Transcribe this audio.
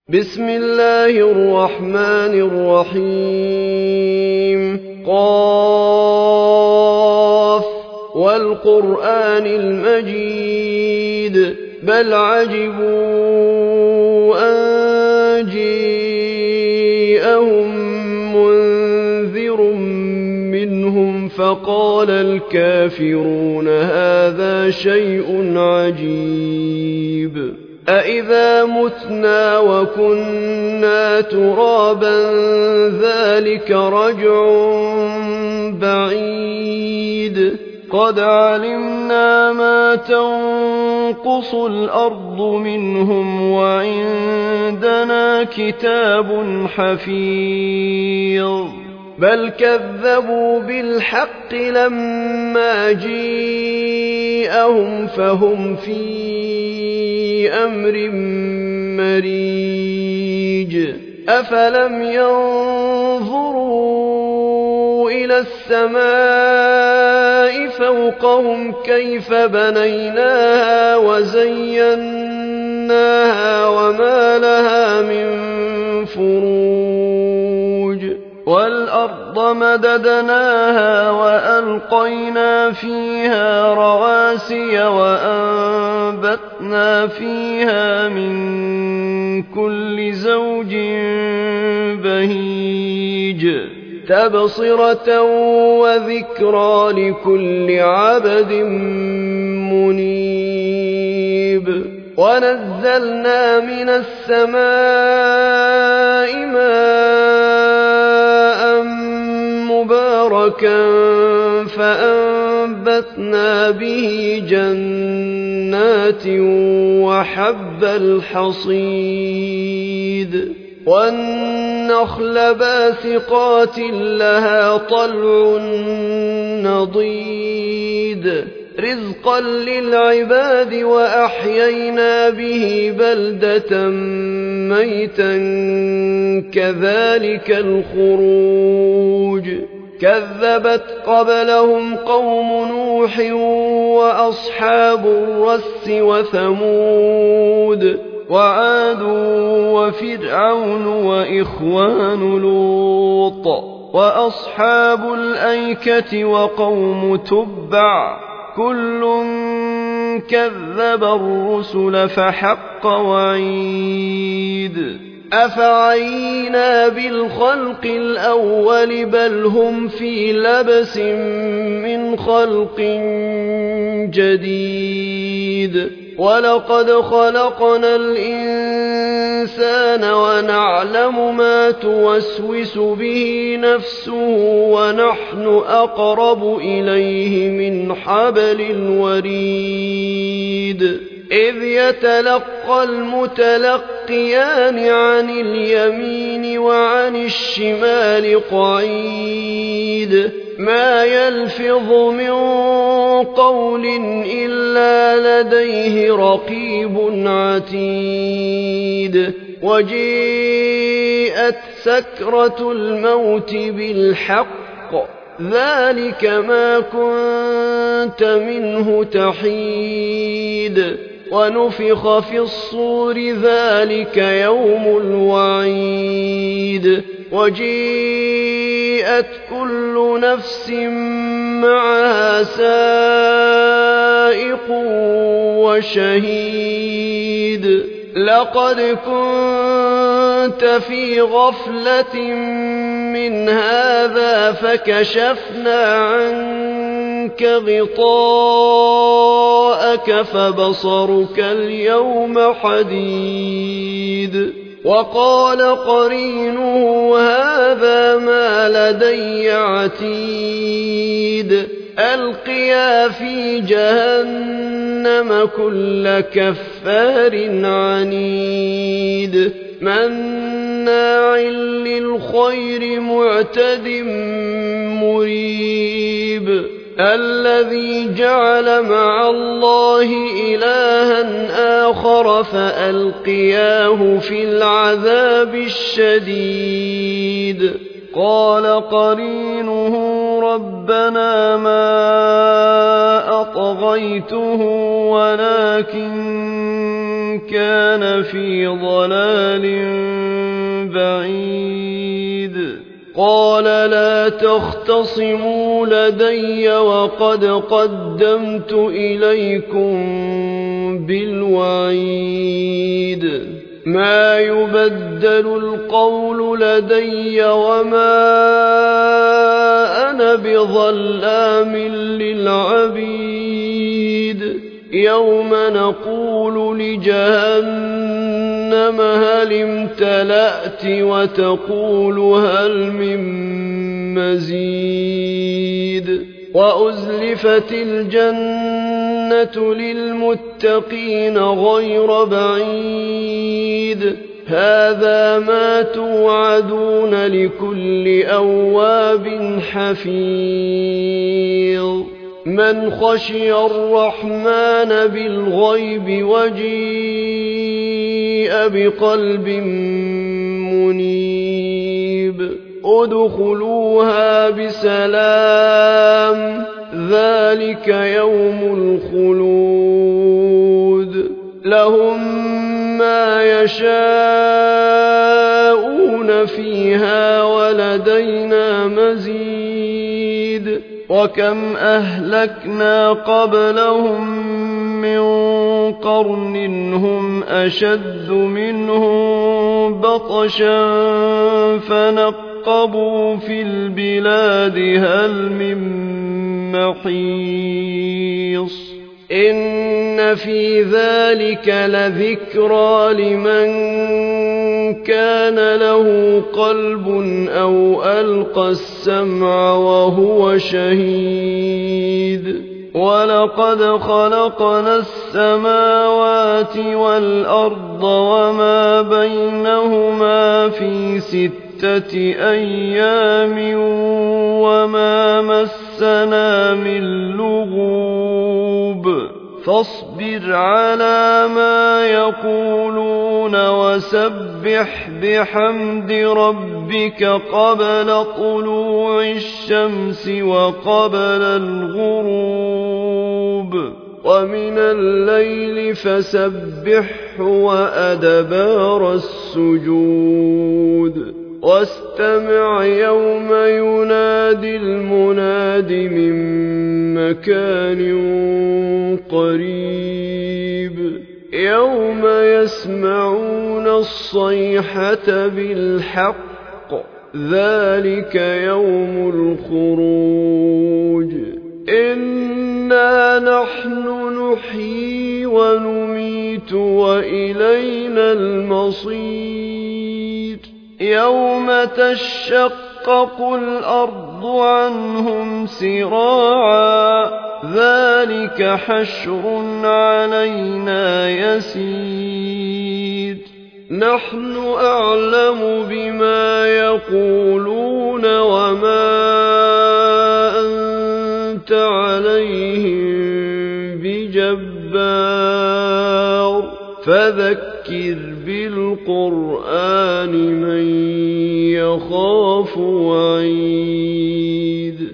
بسم الله الرحمن الرحيم قاف والقرآن المجيد بل عجبوا أن جاءهم منذر منهم فقال الكافرون هذا شيء عجيب أإذا متنا وكنا ترابا ذلك رجع بعيد قد علمنا ما تنقص الأرض منهم وعندنا كتاب حفيظ بل كذبوا بالحق لما جاءهم فهم في أمر مريج أفلم ينظروا إلى السماء فوقهم كيف بنيناها وزيناها وما لها من فروج والأرض مددناها وألقينا فيها رواسي وأنبتنا فيها من كل زوج بهيج تبصرة وذكرى لكل عبد منيب ونزلنا من السماء ماء مباركا فأنبتنا به جنات وحب الحصيد والنخل باسقات لها طلع نضيد رزقا للعباد وأحيينا به بلدة ميتا كذلك الخروج كذبت قبلهم قوم نوح وأصحاب الرس وثمود وعاد وفرعون وإخوان لوط وأصحاب الأيكة وقوم تبع كل كذب الرسل فحق وعيد أفعينا بالخلق الأول بل هم في لبس من خلق جديد ولقد خلقنا الإنسان ونعلم ما توسوس به نفسه ونحن أقرب إليه من حبل الوريد إذ يتلقى المتلقيان عن اليمين وعن الشمال قعيد ما يلفظ من قول إلا لديه رقيب عتيد وجيءت سكرة الموت بالحق ذلك ما كنت منه تحيد ونفخ في الصور ذلك يوم الوعيد وجيءت كل نفس معها سائق وشهيد لقد كنت في غفلة من هذا فكشفنا عنك غطاءك فبصرك اليوم حديد وقال قرينه هذا ما لدي عتيد ألقيا في جهنم كل كفار عنيد مناع للخير معتد مريب الذي جعل مع الله إلها آخر فألقياه في العذاب الشديد قال قرينه ربنا ما أطغيته ولكن كان في ضلال بعيد قال لا تختصموا لدي وقد قدمت إليكم بالوعيد ما يبدل القول لدي وما أنا بظلام للعبيد يوم نقول لجهنم هل امتلأت وتقول هل من مزيد وأزلفت الجنة للمتقين غير بعيد هذا ما توعدون لكل أواب حفيظ من خشي الرحمن بالغيب وجيء بقلب منيب ادخلوها بسلام ذلك يوم الخلود لهم ما يشاءون فيها ولدينا مزيد وكم أهلكنا قبلهم من قرن هم أشد منهم بطشا فنقبوا في البلاد هل من محيص إن في ذلك لذكرى لمن كان له قلب أو ألقى السمع وهو شهيد ولقد خلقنا السماوات والأرض وما بينهما في 6 أيام وما مسنا من لغوب فاصبر على ما يقولون وسبح بحمد ربك قبل طلوع الشمس وقبل الغروب ومن الليل فسبحه وأدبار السجود واستمع يوم ينادي المناد من مكان قريب يوم يسمعون الصيحة بالحق ذلك يوم الخروج إنا نحن نحيي ونميت وإلينا المصير يوم تشقق الأرض عنهم سراعا ذلك حشر علينا يسير نحن أعلم بما يقولون وما أنت عليهم بجبار فذكر بالقرآن من يخاف وعيد